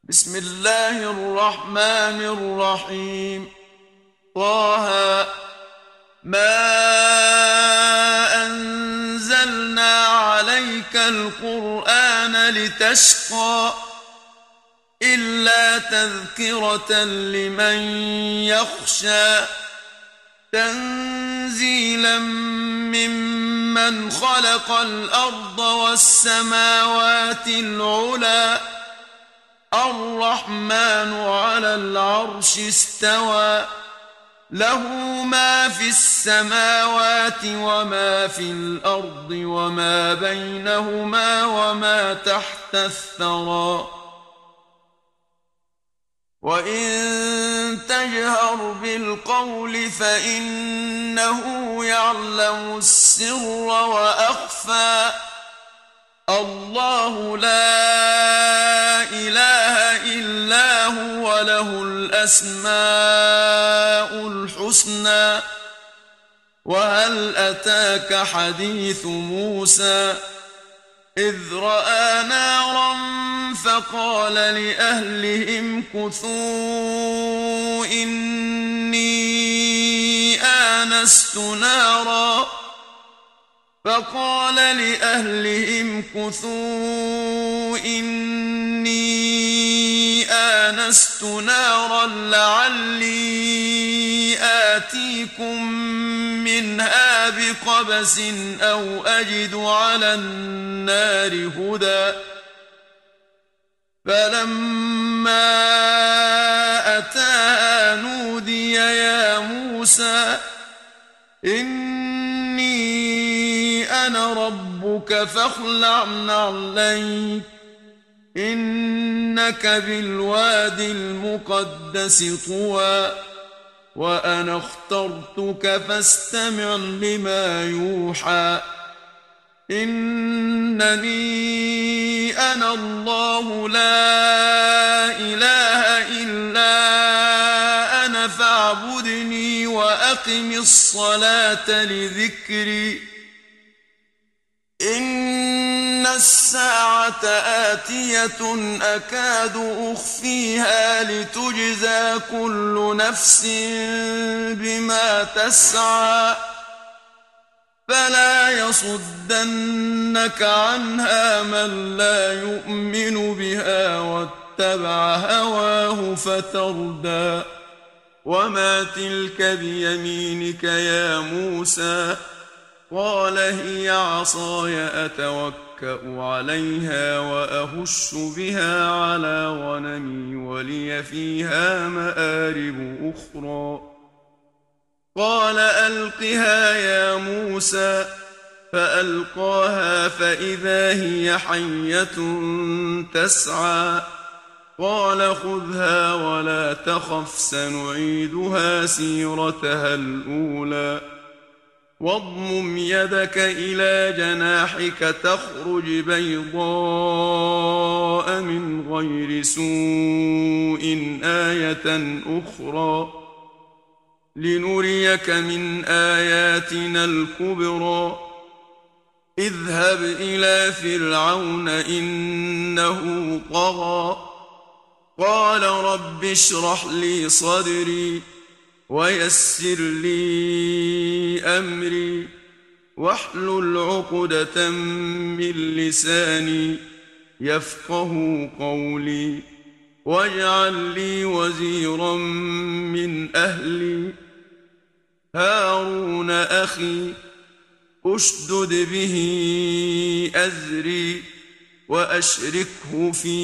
بسم الله الرحمن الرحيم. طه ما أنزلنا عليك القرآن لتشقى إلا تذكرة لمن يخشى تنزيلا ممن خلق الأرض والسماوات العلى الرحمن على العرش استوى له ما في السماوات وما في الأرض وما بينهما وما تحت الثرى وإن تجهر بالقول فإنه يعلم السر وأخفى الله لا إله إلا هو له الأسماء الحسنى وهل أتاك حديث موسى إذ رأى نارا فقال لأهلهم كثوا إني آنست نارا لعلي آتيكم منها بقبس أو أجد على النار هدى فلما أتاها نودي يا موسى إني أنا ربك فاخلع نعليك إنك بالواد المقدس طوى وأنا اخترتك فاستمع لما يوحى إنني أنا الله لا إله إلا أنا فاعبدني وأقم الصلاة لذكري إن الساعة آتية أكاد أخفيها لتجزى كل نفس بما تسعى فلا يصدنك عنها من لا يؤمن بها واتبع هواه فتردى وما تلك بيمينك يا موسى قال هي عصاي أتوكأ عليها وأهش بها على غنمي ولي فيها مآرب أخرى قال ألقها يا موسى فألقاها فإذا هي حية تسعى قال خذها ولا تخف سنعيدها سيرتها الأولى واضمم يدك إلى جناحك تخرج بيضاء من غير سوء آية أخرى لنريك من آياتنا الكبرى اذهب إلى فرعون إنه طغى قال رب اشرح لي صدري ويسر لي أمري واحلل عقدة من لساني يفقه قولي واجعل لي وزيرا من أهلي هارون أخي أشدد به أزري وأشركه في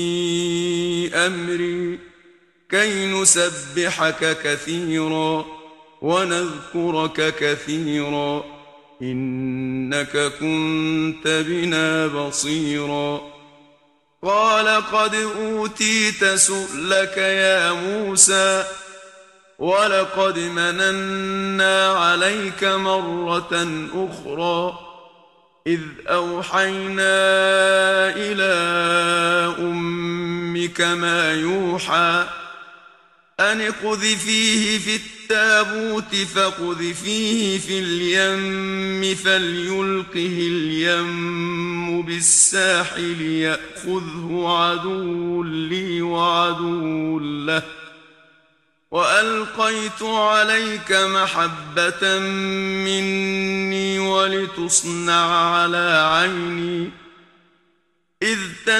أمري كي نسبحك كثيرا ونذكرك كثيرا إنك كنت بنا بصيرا قال قد أوتيت سؤلك يا موسى ولقد مننا عليك مرة أخرى إذ أوحينا إلى أمك ما يوحى أن اقذفيه في التابوت فاقذفيه في اليم فليلقه اليم بالساحل يأخذه عدو لي وعدو له وألقيت عليك محبة مني ولتصنع على عيني إذ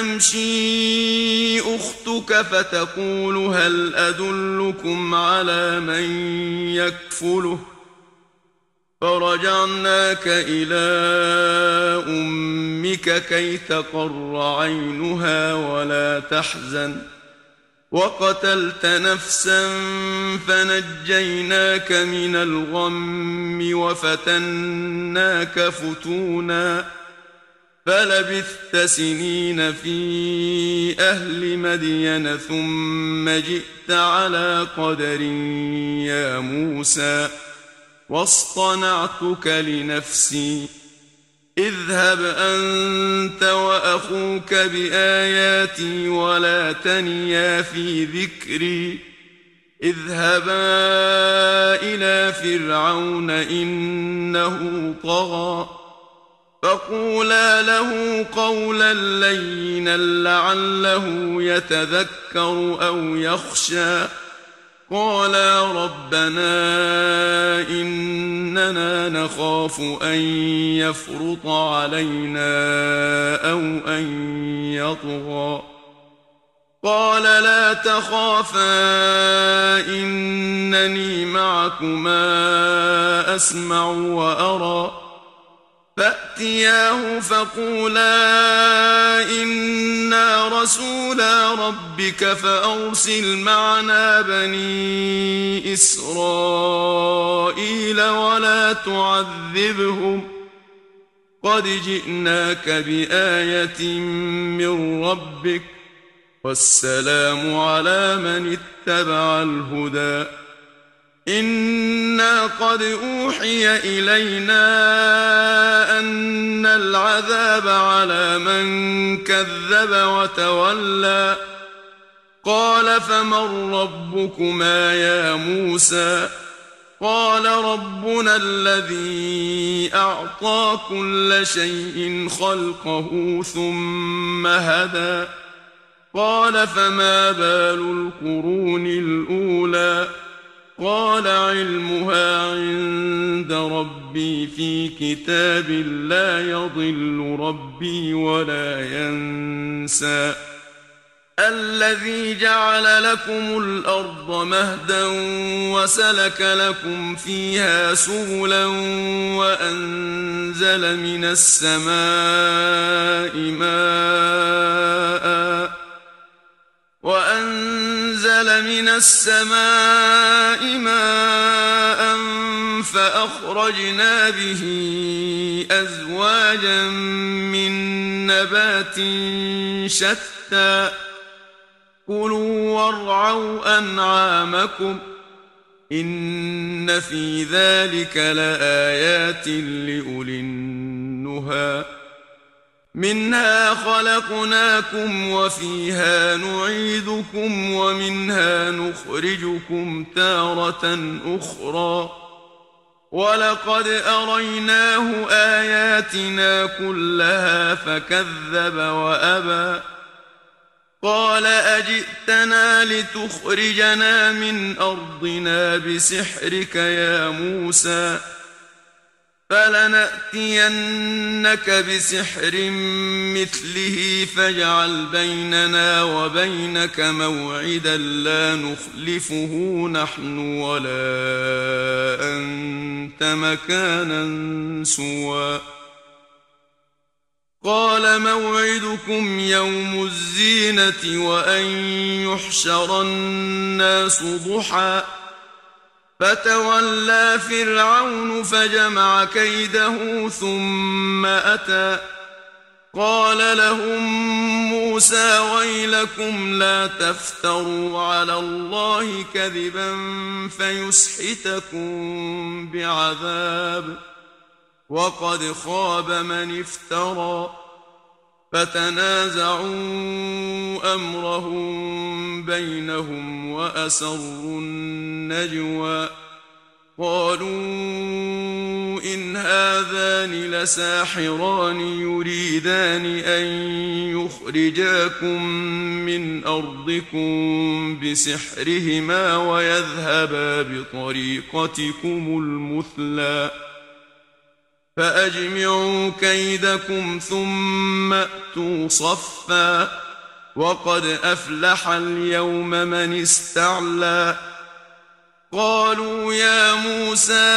تمشي أختك فتقول هل أدلكم على من يكفله فرجعناك إلى أمك كي تقر عينها ولا تحزن وقتلت نفسا فنجيناك من الغم وفتناك فتونا فلبثت سنين في أهل مدين ثم جئت على قدر يا موسى واصطنعتك لنفسي اذهب أنت وأخوك بآياتي ولا تنيا في ذكري اذهبا إلى فرعون إنه طغى فقولا له قولا لينا لعله يتذكر أو يخشى قالا ربنا إننا نخاف أن يفرط علينا أو أن يطغى قال لا تخافا إنني معكما أسمع وأرى فأتياه فقولا إنا رسولا ربك فأرسل معنا بني إسرائيل ولا تعذبهم قد جئناك بآية من ربك والسلام على من اتبع الهدى إنا قد أوحي إلينا أن العذاب على من كذب وتولى قال فمن ربكما يا موسى قال ربنا الذي أعطى كل شيء خلقه ثم هدى قال فما بال القرون الأولى قال علمها عند ربي في كتاب لا يضل ربي ولا ينسى الذي جعل لكم الأرض مهدا وسلك لكم فيها سبلا وأنزل من السماء ماء فأخرجنا به أزواجا من نبات شتى كلوا وارعوا أنعامكم إن في ذلك لآيات لأولي النهى منها خلقناكم وفيها نعيدكم ومنها نخرجكم تارة أخرى ولقد أريناه آياتنا كلها فكذب وأبى قال أجئتنا لتخرجنا من أرضنا بسحرك يا موسى فلنأتينك بسحر مثله فاجعل بيننا وبينك موعدا لا نخلفه نحن ولا أنت مكانا سوى قال موعدكم يوم الزينة وأن يحشر الناس ضحى فتولى فرعون فجمع كيده ثم أتى قال لهم موسى ويلكم لا تفتروا على الله كذبا فيسحتكم بعذاب وقد خاب من افترى فتنازعوا أمرهم بينهم وأسروا النجوى قالوا إن هذان لساحران يريدان أن يخرجاكم من أرضكم بسحرهما ويذهبا بطريقتكم المثلى فأجمعوا كيدكم ثم أتوا صفا وقد أفلح اليوم من استعلى قالوا يا موسى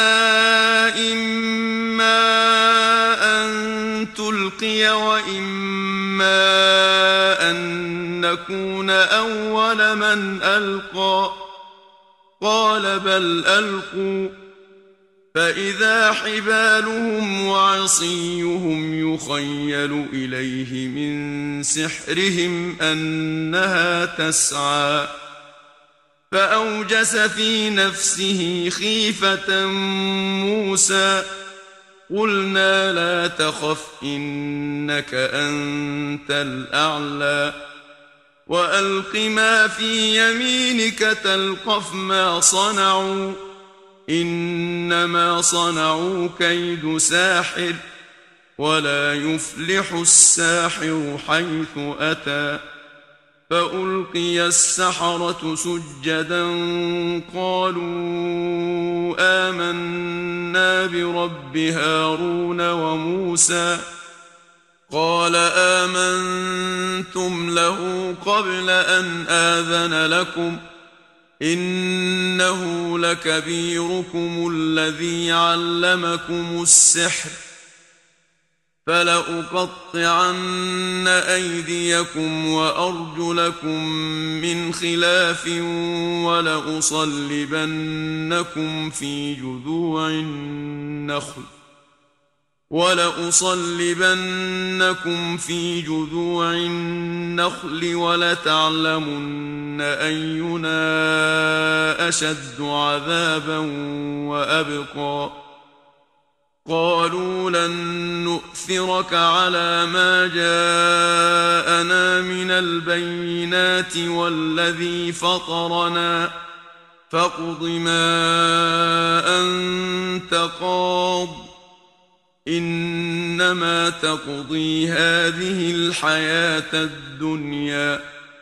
إما أن تلقي وإما أن نكون أول من ألقى قال بل ألقوا فإذا حبالهم وعصيهم يخيل إليه من سحرهم أنها تسعى فأوجس في نفسه خيفة موسى قلنا لا تخف إنك أنت الأعلى وألق ما في يمينك تلقف ما صنعوا إنما صنعوا كيد ساحر ولا يفلح الساحر حيث أتى فألقي السحرة سجدا قالوا آمنا برب هارون وموسى قال آمنتم له قبل أن آذن لكم إنه لكبيركم الذي علمكم السحر فلأقطعن أيديكم وأرجلكم من خلاف ولأصلبنكم في جذوع النخل ولتعلمن أينا أشد عذابا وأبقى قالوا لن نؤثرك على ما جاءنا من البينات والذي فطرنا فاقض ما أنت قاض إنما تقضي هذه الحياة الدنيا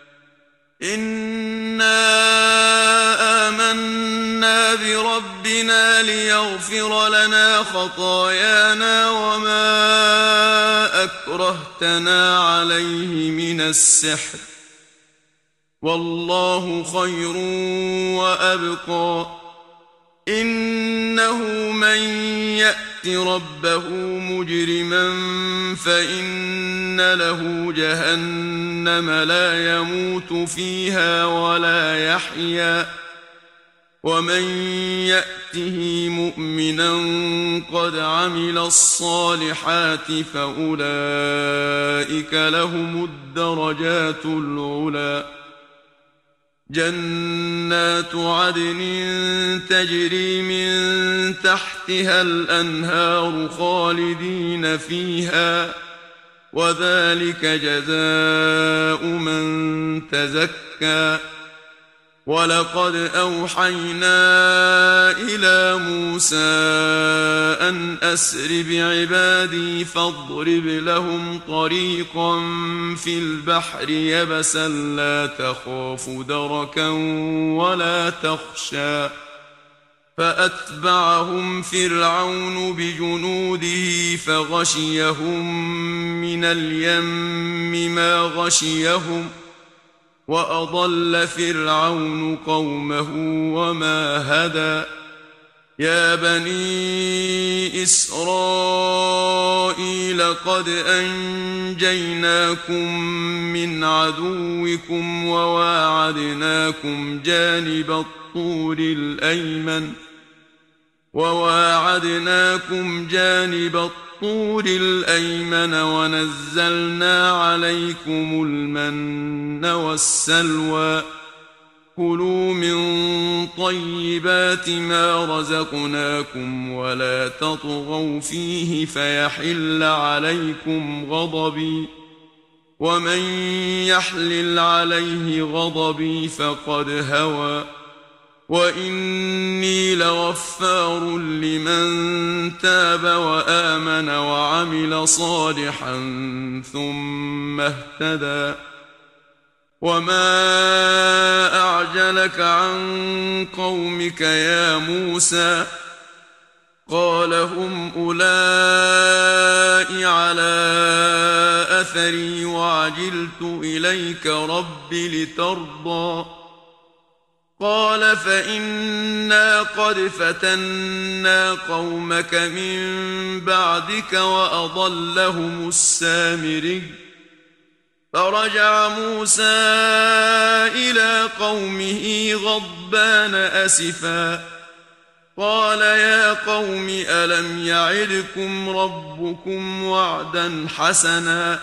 إنا آمنا بربنا ليغفر لنا خطايانا وما أكرهتنا عليه من السحر والله خير وأبقى إنه من يأت ربه مجرما فإن له جهنم لا يموت فيها ولا يحيا ومن يأته مؤمنا قد عمل الصالحات فأولئك لهم الدرجات العلى جنات عدن تجري من تحتها الأنهار خالدين فيها وذلك جزاء من تزكى ولقد أوحينا إلى موسى أن أسر بعبادي فاضرب لهم طريقا في البحر يبسا لا تخاف دركا ولا تخشى فأتبعهم فرعون بجنوده فغشيهم من اليم ما غشيهم وأضل فرعون قومه وما هدى يا بني إسرائيل قد أنجيناكم من عدوكم وواعدناكم جانب الطور الأيمن ونزلنا عليكم المن والسلوى كلوا من طيبات ما رزقناكم ولا تطغوا فيه فيحل عليكم غضبي ومن يحلل عليه غضبي فقد هوى وإني لغفار لمن تاب وآمن وعمل صالحا ثم اهتدى وما أعجلك عن قومك يا موسى قال هم أولئك على أثري وعجلت إليك رب لترضى قال فإنا قد فتنا قومك من بعدك وأضلهم السامري فرجع موسى إلى قومه غضبان أسفا قال يا قوم ألم يعدكم ربكم وعدا حسنا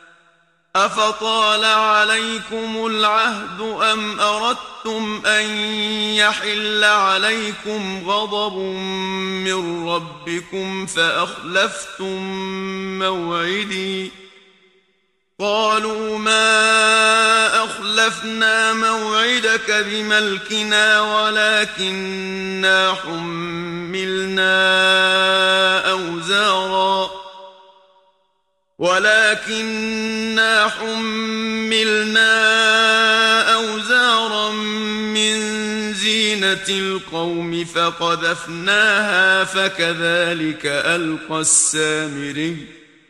أفطال عليكم العهد أم أردتم أن يحل عليكم غضب من ربكم فأخلفتم موعدي قالوا ما أخلفنا موعدك بملكنا ولكننا حملنا أوزارا من زينة القوم فقذفناها فكذلك ألقى السامري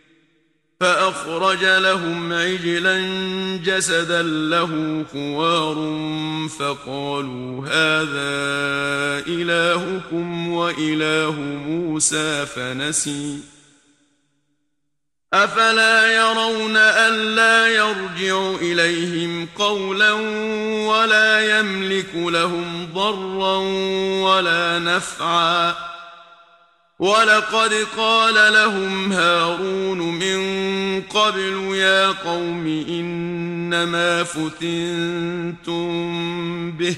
فأخرج لهم عجلا جسدا له خوار فقالوا هذا إلهكم وإله موسى فنسي أفلا يرون ألا يرجع إليهم قولا ولا يملك لهم ضرا ولا نفعا ولقد قال لهم هارون من قبل يا قوم إنما فتنتم به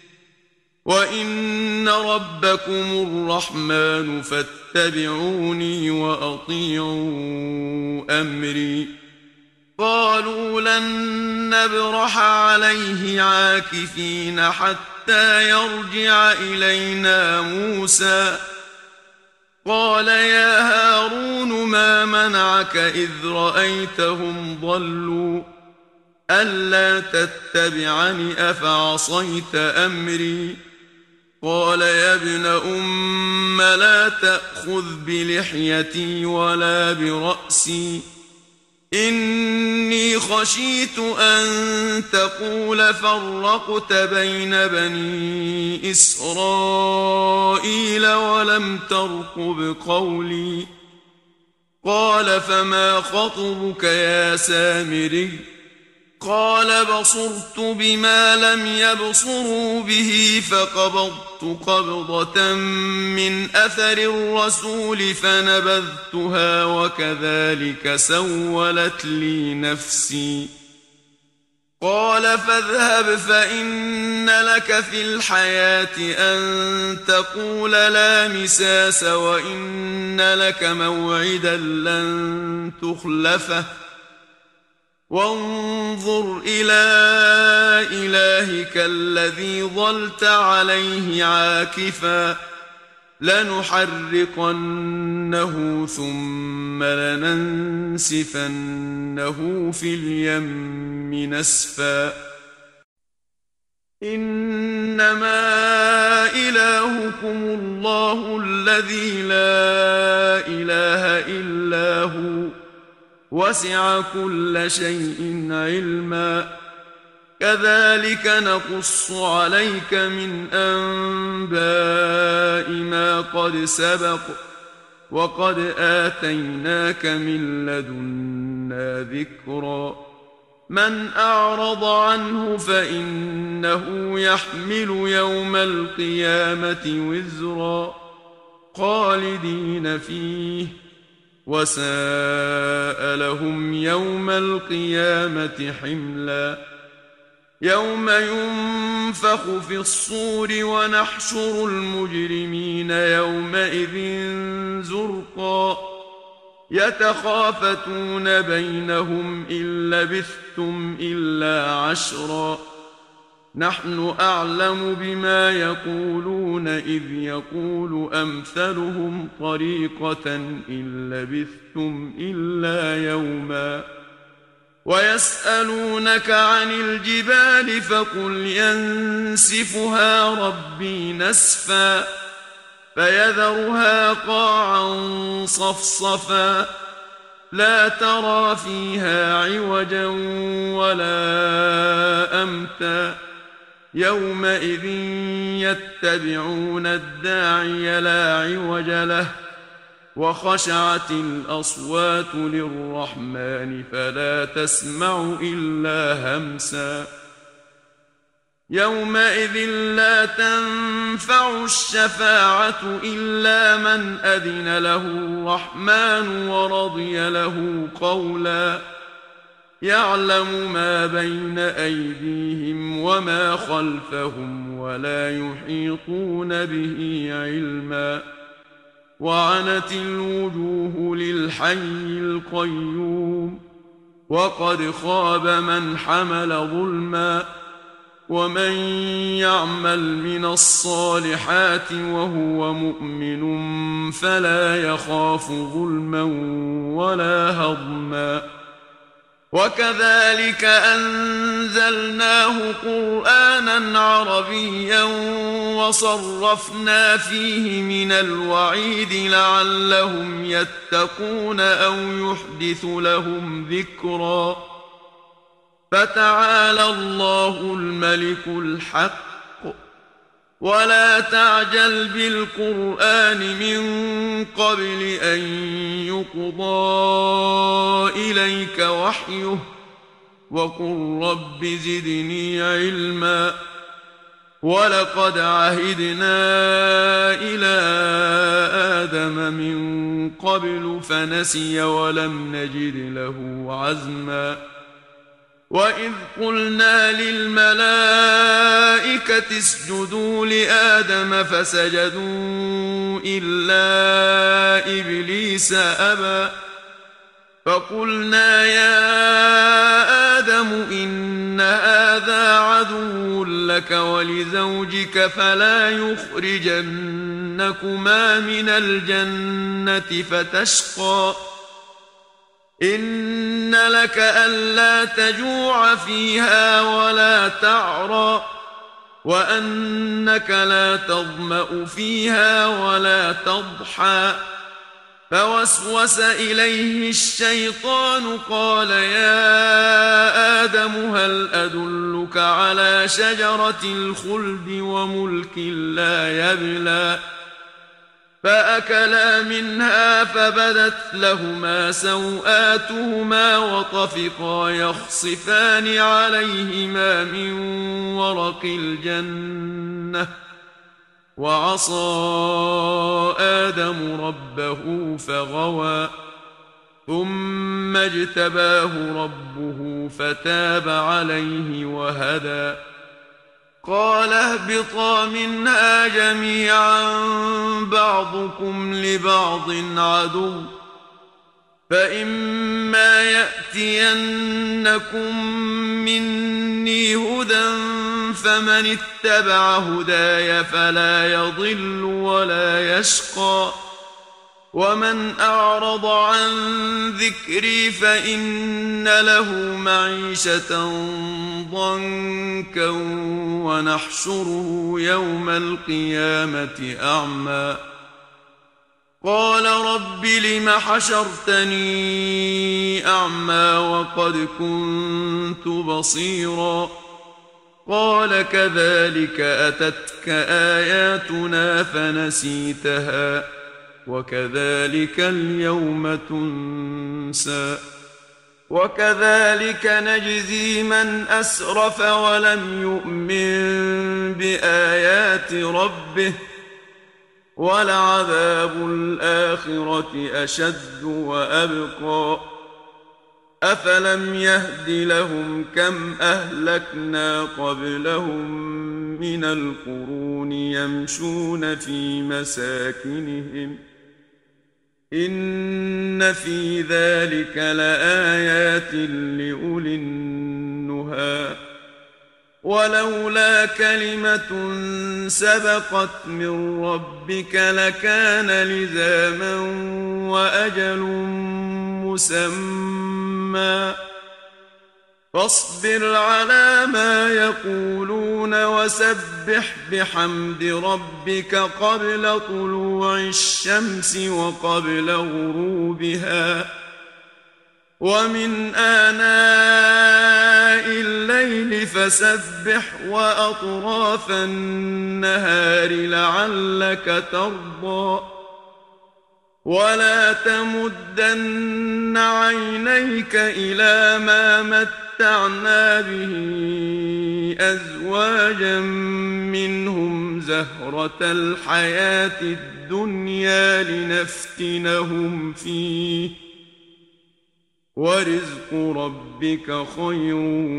وإن ربكم الرحمن فاتبعوني وأطيعوا أمري قالوا لن نبرح عليه عاكفين حتى يرجع إلينا موسى قال يا هارون ما منعك إذ رأيتهم ضلوا ألا تتبعني أفعصيت أمري قال يا ابن أم لا تأخذ بلحيتي ولا برأسي إني خشيت أن تقول فرقت بين بني إسرائيل ولم ترقب قولي قال فما خطبك يا سامري قال بصرت بما لم يبصروا به فقبضت قبضة من أثر الرسول فنبذتها وكذلك سولت لي نفسي قال فاذهب فإن لك في الحياة أن تقول لا مساس وإن لك موعدا لن تخلفه وانظر إلى إلهك الذي ظلت عليه عاكفا لنحرقنه ثم لننسفنه في اليم نسفا إنما إلهكم الله الذي لا إله إلا هو وسع كل شيء علما كذلك نقص عليك من أنباء ما قد سبق وقد آتيناك من لدنا ذكرا من أعرض عنه فإنه يحمل يوم القيامة وزرا خالدين فيه وساء لهم يوم القيامة حملا يوم ينفخ في الصور ونحشر المجرمين يومئذ زرقا يتخافتون بينهم إن لبثتم إلا عشرا نحن أعلم بما يقولون إذ يقول أمثلهم طريقة إن لبثتم إلا يوما ويسألونك عن الجبال فقل ينسفها ربي نسفا فيذرها قاعا صفصفا لا ترى فيها عوجا ولا أمتا يومئذ يتبعون الداعي لا عوج له وخشعت الأصوات للرحمن فلا تسمع إلا همسا يومئذ لا تنفع الشفاعة إلا من أذن له الرحمن ورضي له قولا يعلم ما بين أيديهم وما خلفهم ولا يحيطون به علما وعنت الوجوه للحي القيوم وقد خاب من حمل ظلما ومن يعمل من الصالحات وهو مؤمن فلا يخاف ظلما ولا هضما وكذلك أنزلناه قرآنا عربيا وصرفنا فيه من الوعيد لعلهم يتقون أو يحدث لهم ذكرا فتعالى الله الملك الحق ولا تعجل بالقرآن من قبل أن يقضى إليك وحيه وقل رب زدني علما ولقد عهدنا إلى آدم من قبل فنسي ولم نجد له عزما وإذ قلنا للملائكة اسجدوا لآدم فسجدوا إلا إبليس أبى فقلنا يا آدم إن هذا عدو لك ولزوجك فلا يخرجنكما من الجنة فتشقى إن لك ألا تجوع فيها ولا تعرى وأنك لا تظمأ فيها ولا تضحى فوسوس إليه الشيطان قال يا آدم هل أدلك على شجرة الخلد وملك لا يبلى فأكلا منها فبدت لهما سوآتهما وطفقا يخصفان عليهما من ورق الجنة وعصى آدم ربه فغوى ثم اجتباه ربه فتاب عليه وهدى قال اهبطا منها جميعا بعضكم لبعض عدو فإما يأتينكم مني هدى فمن اتبع هداي فلا يضل ولا يشقى ومن أعرض عن ذكري فإن له معيشة ضنكا ونحشره يوم القيامة أعمى قال رب لم حشرتني أعمى وقد كنت بصيرا قال كذلك أتتك آياتنا فنسيتها وكذلك اليوم تنسى وكذلك نجزي من أسرف ولم يؤمن بآيات ربه ولعذاب الآخرة أشد وأبقى أفلم يهد لهم كم أهلكنا قبلهم من القرون يمشون في مساكنهم إن في ذلك لآيات لأولي النهى ولولا كلمة سبقت من ربك لكان لزاما وأجل مسمى فاصبر على ما يقولون وسبح بحمد ربك قبل طلوع الشمس وقبل غروبها ومن آناء الليل فسبح وأطراف النهار لعلك ترضى ولا تمدن عينيك إلى ما متعنا به أزواجا منهم زهرة الحياة الدنيا لنفتنهم فيه ورزق ربك خير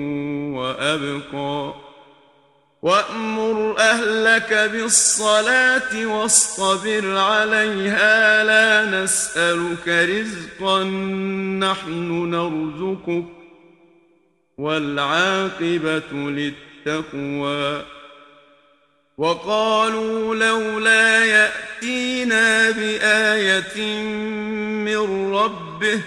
وأبقى وأمر أهلك بالصلاة واصطبر عليها لا نسألك رزقا نحن نرزقك والعاقبة للتقوى وقالوا لولا يأتينا بآية من ربه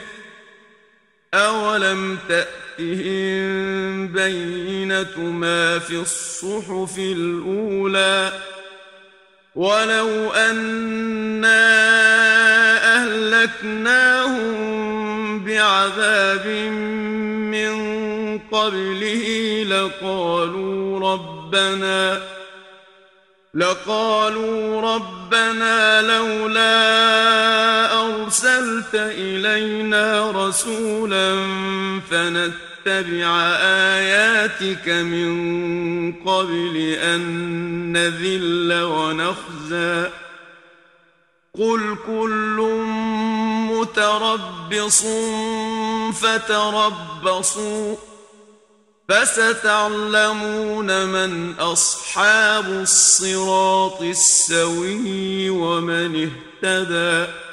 أولم تأتهم بينة ما في الصحف الأولى ولو أنا أهلكناهم بعذاب من قبله لقالوا ربنا لولا أرسلت إلينا رسولا فنتبع آياتك من قبل أن نذل ونخزى قل كل متربص فتربصوا فستعلمون من أصحاب الصراط السوي ومن اهتدى